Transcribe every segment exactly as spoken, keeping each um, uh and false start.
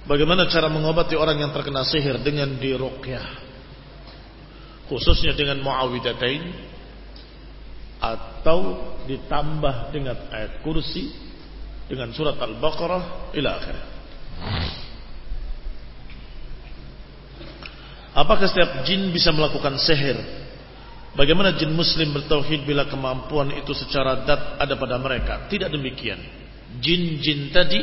Bagaimana cara mengobati orang yang terkena sihir? Dengan diruqyah, khususnya dengan muawwidzatain, atau ditambah dengan ayat kursi, dengan surat Al-Baqarah ila akhirnya. Apakah setiap jin bisa melakukan sihir? Bagaimana jin muslim bertauhid bila kemampuan itu secara dat ada pada mereka? Tidak demikian. Jin-jin tadi,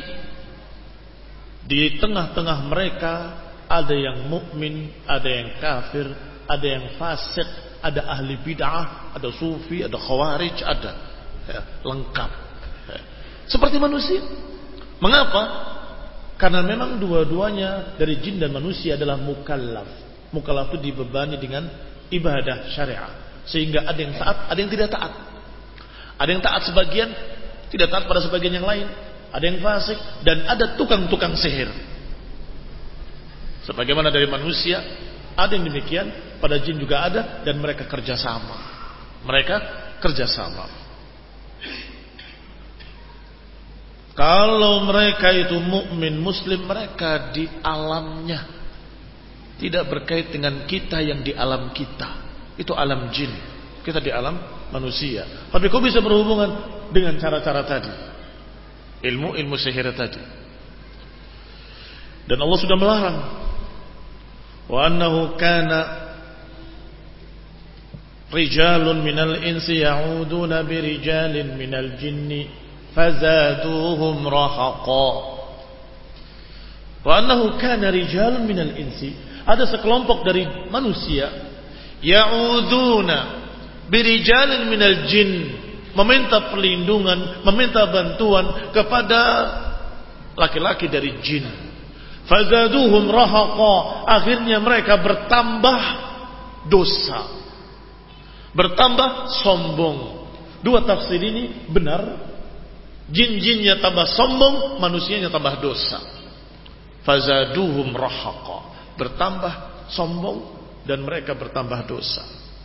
di tengah-tengah mereka ada yang mukmin, ada yang kafir, ada yang fasik, ada ahli bid'ah, ada sufi, ada khawarij, ada ya, lengkap ya. Seperti manusia. Mengapa? Karena memang dua-duanya dari jin dan manusia adalah mukallaf. Mukallaf itu dibebani dengan ibadah syariah, sehingga ada yang taat, ada yang tidak taat. Ada yang taat sebagian, tidak taat pada sebagian yang lain. Ada yang fasik, dan ada tukang-tukang sihir. Sebagaimana dari manusia ada yang demikian, pada jin juga ada, dan mereka kerjasama. Mereka kerjasama. Kalau mereka itu mukmin muslim, mereka di alamnya tidak berkait dengan kita yang di alam kita. Itu alam jin, kita di alam manusia. Tapi kok bisa berhubungan dengan cara-cara tadi, ilmu-ilmu sihir tadi? Dan Allah sudah melarang. Wa annahu kana rijalun minal insi ya'uduna birijalin minal jinni fazaduhum rahaqa. Wa annahu kana rijalun minal insi, ada sekelompok dari manusia ya'uduna birijalin minal jin, meminta perlindungan, meminta bantuan kepada laki-laki dari jin. Fazaduhum rahaqa, akhirnya mereka bertambah dosa, bertambah sombong. Dua tafsir ini benar. Jin-jinnya tambah sombong, manusianya tambah dosa. Fazaduhum rahaqa, bertambah sombong dan mereka bertambah dosa.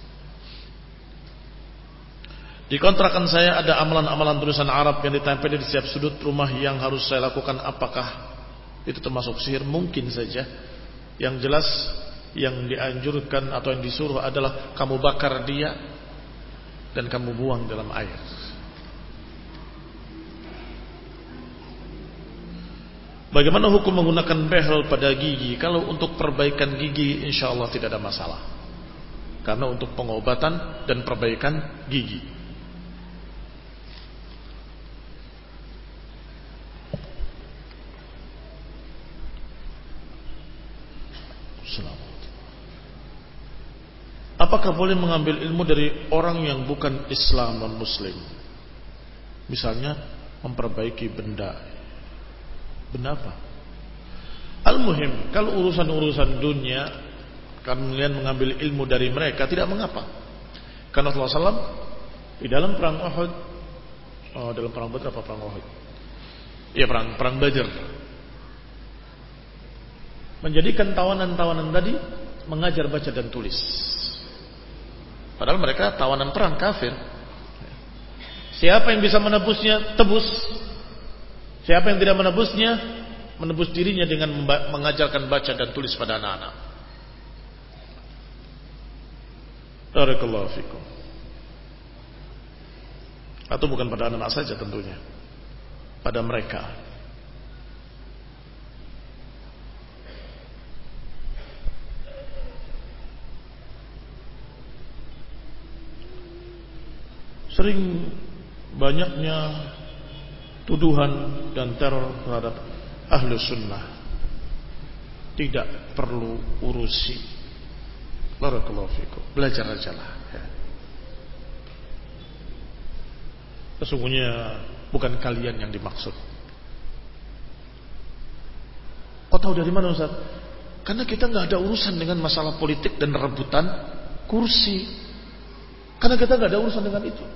Di kontrakan saya ada amalan-amalan tulisan Arab yang ditempel di setiap sudut rumah yang harus saya lakukan. Apakah itu termasuk sihir? Mungkin saja. Yang jelas yang dianjurkan atau yang disuruh adalah kamu bakar dia dan kamu buang dalam air. Bagaimana hukum menggunakan behel pada gigi? Kalau untuk perbaikan gigi, insya Allah tidak ada masalah. Karena untuk pengobatan dan perbaikan gigi. Apakah boleh mengambil ilmu dari orang yang bukan Islam non Muslim? Misalnya memperbaiki benda. Benda apa? Al-muhim, kalau urusan-urusan dunia, kalian mengambil ilmu dari mereka tidak mengapa. Karena Rasulullah shallallahu alaihi wasallam di dalam perang Uhud, oh, dalam perang Badr apa perang Uhud? Iya, perang perang Badr, menjadikan tawanan-tawanan tadi mengajar baca dan tulis. Padahal mereka tawanan perang kafir. Siapa yang bisa menebusnya, tebus. Siapa yang tidak menebusnya, menebus dirinya dengan mengajarkan baca dan tulis pada anak-anak. Barakallahu fikum. Atau bukan pada anak-anak saja tentunya, pada mereka. Sering banyaknya tuduhan dan teror terhadap ahlu sunnah. Tidak perlu urusi. Barakallahu fikum. Belajar aja lah ya. Sesungguhnya bukan kalian yang dimaksud. Kau tahu dari mana Ustaz? Karena kita nggak ada urusan dengan masalah politik dan rebutan kursi. Karena kita nggak ada urusan dengan itu.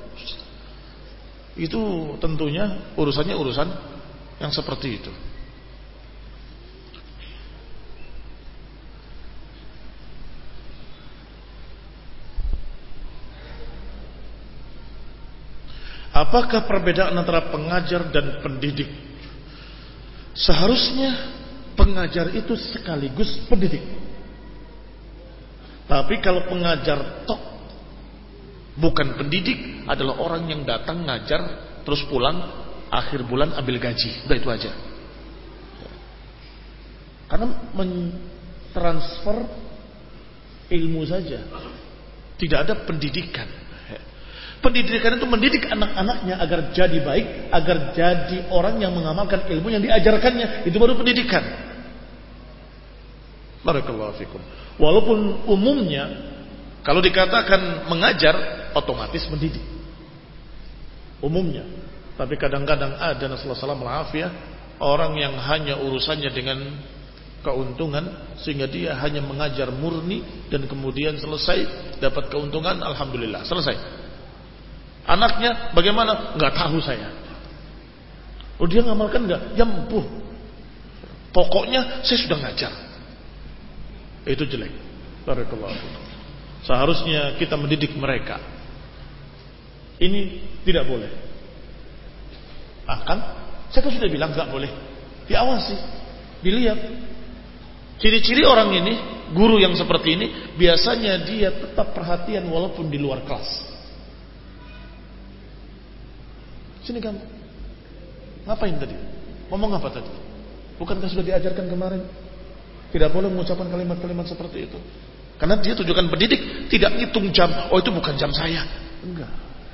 Itu tentunya urusannya urusan yang seperti itu. Apakah perbedaan antara pengajar dan pendidik? Seharusnya pengajar itu sekaligus pendidik. Tapi kalau pengajar tok bukan pendidik, adalah orang yang datang ngajar terus pulang akhir bulan ambil gaji, udah itu aja. Karena mentransfer ilmu saja, tidak ada pendidikan. Pendidikan itu mendidik anak-anaknya agar jadi baik, agar jadi orang yang mengamalkan ilmu yang diajarkannya. Itu baru pendidikan. Barakallahu fikum. Walaupun umumnya kalau dikatakan mengajar otomatis mendidik. Umumnya. Tapi kadang-kadang ada, nasallahu alaihi wasallam, orang yang hanya urusannya dengan keuntungan sehingga dia hanya mengajar murni dan kemudian selesai dapat keuntungan, alhamdulillah, selesai. Anaknya bagaimana? Enggak tahu saya. Oh, dia ngamalkan enggak? Ya empuh. Pokoknya saya sudah ngajar. Itu jelek. Barakallahu fikum. Seharusnya kita mendidik mereka. Ini tidak boleh. Akan saya kan sudah bilang enggak boleh. Diawasi, dilihat. Ciri-ciri orang ini, guru yang seperti ini, biasanya dia tetap perhatian walaupun di luar kelas. Sini kamu, ngapain tadi? Ngomong apa tadi? Bukankah sudah diajarkan kemarin? Tidak boleh mengucapkan kalimat-kalimat seperti itu. Karena dia tujuan pendidik, tidak ngitung jam. Oh, itu bukan jam saya. Enggak.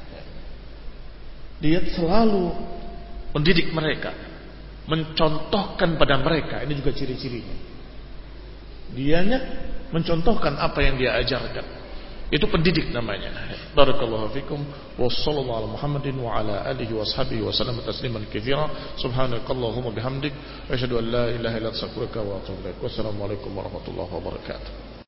Dia selalu mendidik mereka, mencontohkan pada mereka. Ini juga ciri-cirinya. Dianya mencontohkan apa yang dia ajarkan. Itu pendidik namanya. Barakallahu fikum. Wassallallahu ala Muhammadin wa ala alihi washabihi wasallam tasliman katsira. Subhanakallahumma bihamdik asyhadu an la ilaha illa anta astaghfiruka wa atubu ilaik. Wassalamualaikum warahmatullahi wabarakatuh.